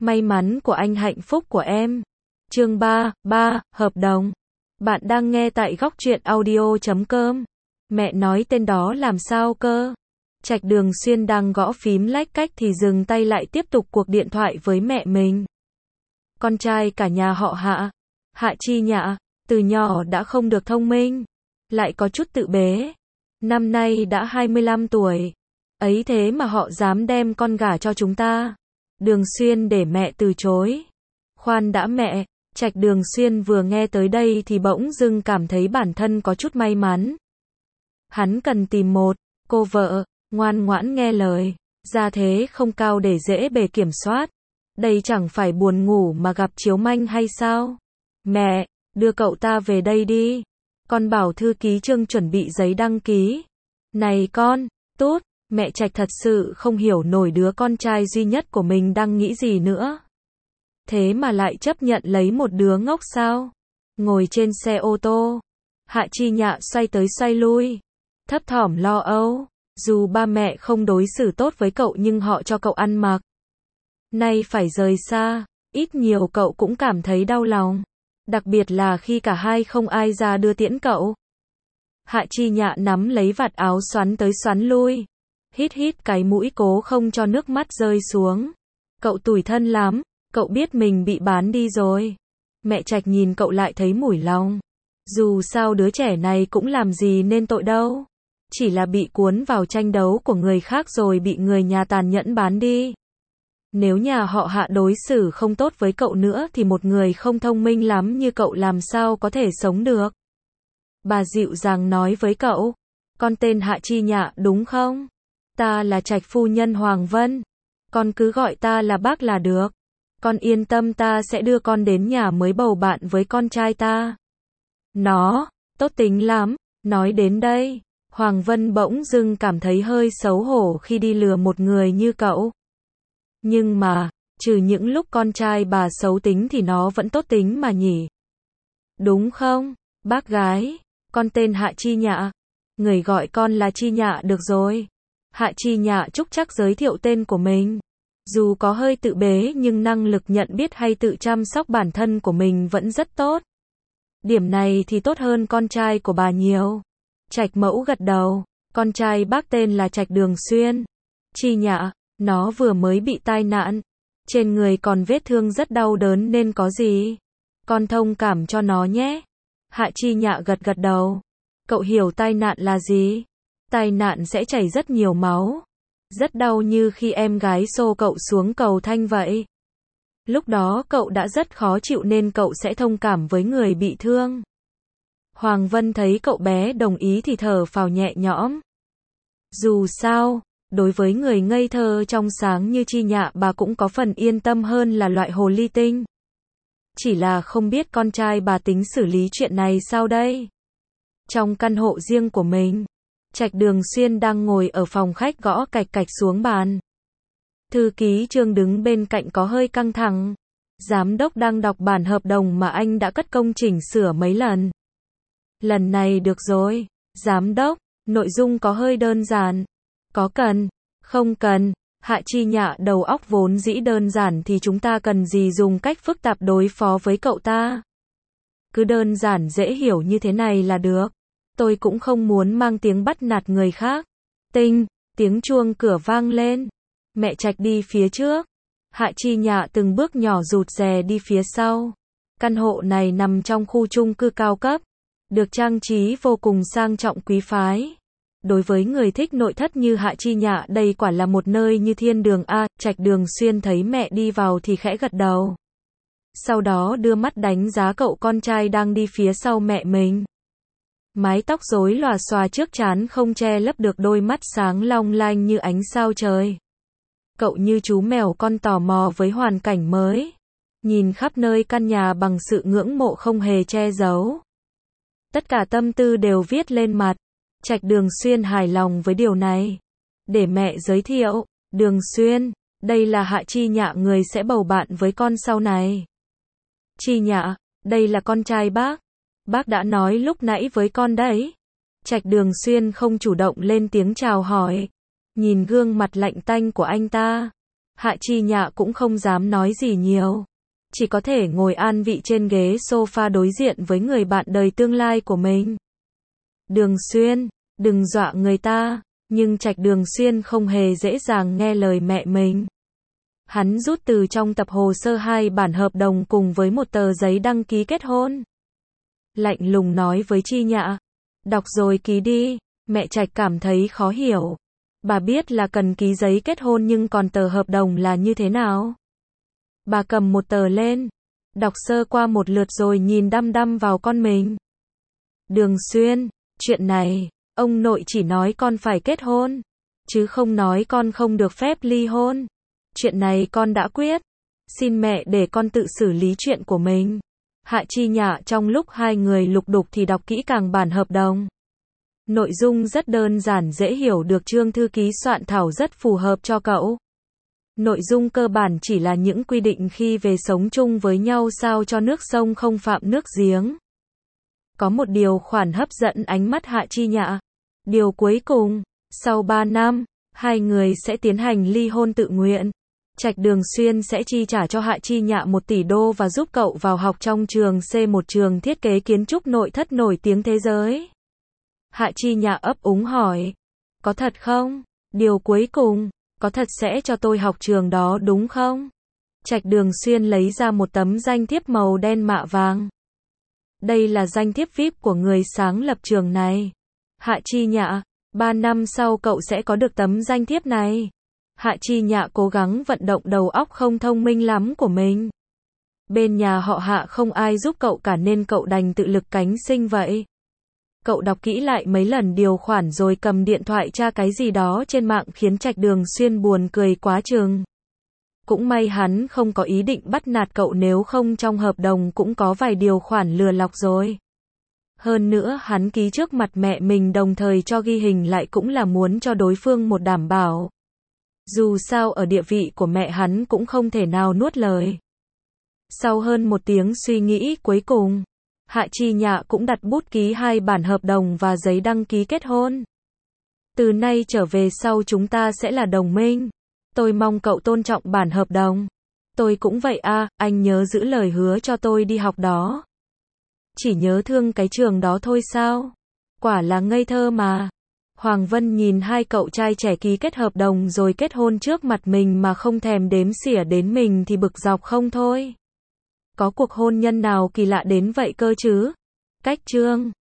May mắn của anh hạnh phúc của em. Chương 3, hợp đồng. Bạn đang nghe tại góc truyện audio.com. Mẹ nói tên đó làm sao cơ? Trạch Đường Xuyên đang gõ phím lách cách thì dừng tay lại tiếp tục cuộc điện thoại với mẹ mình. Con trai cả nhà họ Hạ, Hạ Chi Nhạ, từ nhỏ đã không được thông minh, lại có chút tự bế. Năm nay đã 25 tuổi. Ấy thế mà họ dám đem con gả cho chúng ta. Đường Xuyên để mẹ từ chối. Khoan đã mẹ, Trạch Đường Xuyên vừa nghe tới đây thì bỗng dưng cảm thấy bản thân có chút may mắn. Hắn cần tìm một cô vợ ngoan ngoãn nghe lời, gia thế không cao để dễ bề kiểm soát. Đây chẳng phải buồn ngủ mà gặp chiếu manh hay sao? Mẹ, đưa cậu ta về đây đi. Con bảo thư ký Trương chuẩn bị giấy đăng ký. Này con, Tút, mẹ Trạch thật sự không hiểu nổi đứa con trai duy nhất của mình đang nghĩ gì nữa. Thế mà lại chấp nhận lấy một đứa ngốc sao? Ngồi trên xe ô tô, Hạ Chi Nhạ xoay tới xoay lui, thấp thỏm lo âu. Dù ba mẹ không đối xử tốt với cậu nhưng họ cho cậu ăn mặc. Nay phải rời xa, ít nhiều cậu cũng cảm thấy đau lòng. Đặc biệt là khi cả hai không ai ra đưa tiễn cậu. Hạ Chi Nhạ nắm lấy vạt áo xoắn tới xoắn lui. Hít hít cái mũi cố không cho nước mắt rơi xuống. Cậu tủi thân lắm, cậu biết mình bị bán đi rồi. Mẹ Trạch nhìn cậu lại thấy mủi lòng. Dù sao đứa trẻ này cũng làm gì nên tội đâu. Chỉ là bị cuốn vào tranh đấu của người khác rồi bị người nhà tàn nhẫn bán đi. Nếu nhà họ Hạ đối xử không tốt với cậu nữa thì một người không thông minh lắm như cậu làm sao có thể sống được. Bà dịu dàng nói với cậu, con tên Hạ Chi Nhạ đúng không? Ta là Trạch phu nhân Hoàng Vân. Con cứ gọi ta là bác là được. Con yên tâm, ta sẽ đưa con đến nhà mới bầu bạn với con trai ta. Nó, tốt tính lắm. Nói đến đây, Hoàng Vân bỗng dưng cảm thấy hơi xấu hổ khi đi lừa một người như cậu. Nhưng mà, trừ những lúc con trai bà xấu tính thì nó vẫn tốt tính mà nhỉ. Đúng không, bác gái? Con tên Hạ Chi Nhạ. Người gọi con là Chi Nhạ được rồi. Hạ Chi Nhạ chúc chắc giới thiệu tên của mình. Dù có hơi tự bế nhưng năng lực nhận biết hay tự chăm sóc bản thân của mình vẫn rất tốt. Điểm này thì tốt hơn con trai của bà nhiều. Trạch Mẫu gật đầu. Con trai bác tên là Trạch Đường Xuyên. Chi Nhạ, nó vừa mới bị tai nạn. Trên người còn vết thương rất đau đớn nên có gì. Con thông cảm cho nó nhé. Hạ Chi Nhạ gật gật đầu. Cậu hiểu tai nạn là gì? Tai nạn sẽ chảy rất nhiều máu. Rất đau như khi em gái xô cậu xuống cầu thang vậy. Lúc đó cậu đã rất khó chịu nên cậu sẽ thông cảm với người bị thương. Hoàng Vân thấy cậu bé đồng ý thì thở phào nhẹ nhõm. Dù sao, đối với người ngây thơ trong sáng như Chi Nhạ bà cũng có phần yên tâm hơn là loại hồ ly tinh. Chỉ là không biết con trai bà tính xử lý chuyện này sao đây? Trong căn hộ riêng của mình, Trạch Đường Xuyên đang ngồi ở phòng khách gõ cạch cạch xuống bàn. Thư ký Trương đứng bên cạnh có hơi căng thẳng. Giám đốc đang đọc bản hợp đồng mà anh đã cất công chỉnh sửa mấy lần. Lần này được rồi, giám đốc, nội dung có hơi đơn giản. Có cần? Không cần. Hạ Chi Nhạ đầu óc vốn dĩ đơn giản thì chúng ta cần gì dùng cách phức tạp đối phó với cậu ta. Cứ đơn giản dễ hiểu như thế này là được. Tôi cũng không muốn mang tiếng bắt nạt người khác. Tinh, tiếng chuông cửa vang lên. Mẹ Trạch đi phía trước. Hạ Chi Nhạ từng bước nhỏ rụt rè đi phía sau. Căn hộ này nằm trong khu chung cư cao cấp. Được trang trí vô cùng sang trọng quý phái. Đối với người thích nội thất như Hạ Chi Nhạ đây quả là một nơi như thiên đường a. Trạch Đường Xuyên thấy mẹ đi vào thì khẽ gật đầu. Sau đó đưa mắt đánh giá cậu con trai đang đi phía sau mẹ mình. Mái tóc rối lòa xòa trước trán không che lấp được đôi mắt sáng long lanh như ánh sao trời. Cậu như chú mèo con tò mò với hoàn cảnh mới. Nhìn khắp nơi căn nhà bằng sự ngưỡng mộ không hề che giấu. Tất cả tâm tư đều viết lên mặt. Trạch Đường Xuyên hài lòng với điều này. Để mẹ giới thiệu, Đường Xuyên, đây là Hạ Chi Nhạ người sẽ bầu bạn với con sau này. Chi Nhạ, đây là con trai bác. Bác đã nói lúc nãy với con đấy. Trạch Đường Xuyên không chủ động lên tiếng chào hỏi. Nhìn gương mặt lạnh tanh của anh ta. Hạ Chi Nhạ cũng không dám nói gì nhiều. Chỉ có thể ngồi an vị trên ghế sofa đối diện với người bạn đời tương lai của mình. Đường Xuyên, đừng dọa người ta, nhưng Trạch Đường Xuyên không hề dễ dàng nghe lời mẹ mình. Hắn rút từ trong tập hồ sơ 2 bản hợp đồng cùng với một tờ giấy đăng ký kết hôn. Lạnh lùng nói với Chi Nhạ, đọc rồi ký đi. Mẹ Trạch cảm thấy khó hiểu. Bà biết là cần ký giấy kết hôn nhưng còn tờ hợp đồng là như thế nào? Bà cầm một tờ lên, đọc sơ qua một lượt rồi nhìn đăm đăm vào con mình. Đường Xuyên, chuyện này, ông nội chỉ nói con phải kết hôn, chứ không nói con không được phép ly hôn. Chuyện này con đã quyết. Xin mẹ để con tự xử lý chuyện của mình. Hạ Chi Nhạ trong lúc hai người lục đục thì đọc kỹ càng bản hợp đồng. Nội dung rất đơn giản dễ hiểu được Trương thư ký soạn thảo rất phù hợp cho cậu. Nội dung cơ bản chỉ là những quy định khi về sống chung với nhau sao cho nước sông không phạm nước giếng. Có một điều khoản hấp dẫn ánh mắt Hạ Chi Nhạ. Điều cuối cùng, sau 3 năm, hai người sẽ tiến hành ly hôn tự nguyện. Trạch Đường Xuyên sẽ chi trả cho Hạ Chi Nhạ 1 tỷ đô và giúp cậu vào học trong trường C1 trường thiết kế kiến trúc nội thất nổi tiếng thế giới. Hạ Chi Nhạ ấp úng hỏi, có thật không? Điều cuối cùng, có thật sẽ cho tôi học trường đó đúng không? Trạch Đường Xuyên lấy ra một tấm danh thiếp màu đen mạ vàng. Đây là danh thiếp VIP của người sáng lập trường này. Hạ Chi Nhạ, 3 năm sau cậu sẽ có được tấm danh thiếp này. Hạ Chi Nhạ cố gắng vận động đầu óc không thông minh lắm của mình. Bên nhà họ Hạ không ai giúp cậu cả nên cậu đành tự lực cánh sinh vậy. Cậu đọc kỹ lại mấy lần điều khoản rồi cầm điện thoại tra cái gì đó trên mạng khiến Trạch Đường Xuyên buồn cười quá chừng. Cũng may hắn không có ý định bắt nạt cậu nếu không trong hợp đồng cũng có vài điều khoản lừa lọc rồi. Hơn nữa hắn ký trước mặt mẹ mình đồng thời cho ghi hình lại cũng là muốn cho đối phương một đảm bảo. Dù sao ở địa vị của mẹ hắn cũng không thể nào nuốt lời. Sau hơn 1 tiếng suy nghĩ cuối cùng, Hạ Chi Nhạ cũng đặt bút ký 2 bản hợp đồng và giấy đăng ký kết hôn. Từ nay trở về sau chúng ta sẽ là đồng minh. Tôi mong cậu tôn trọng bản hợp đồng. Tôi cũng vậy à, anh nhớ giữ lời hứa cho tôi đi học đó. Chỉ nhớ thương cái trường đó thôi sao? Quả là ngây thơ mà. Hoàng Vân nhìn hai cậu trai trẻ ký kết hợp đồng rồi kết hôn trước mặt mình mà không thèm đếm xỉa đến mình thì bực dọc không thôi. Có cuộc hôn nhân nào kỳ lạ đến vậy cơ chứ? Cách chương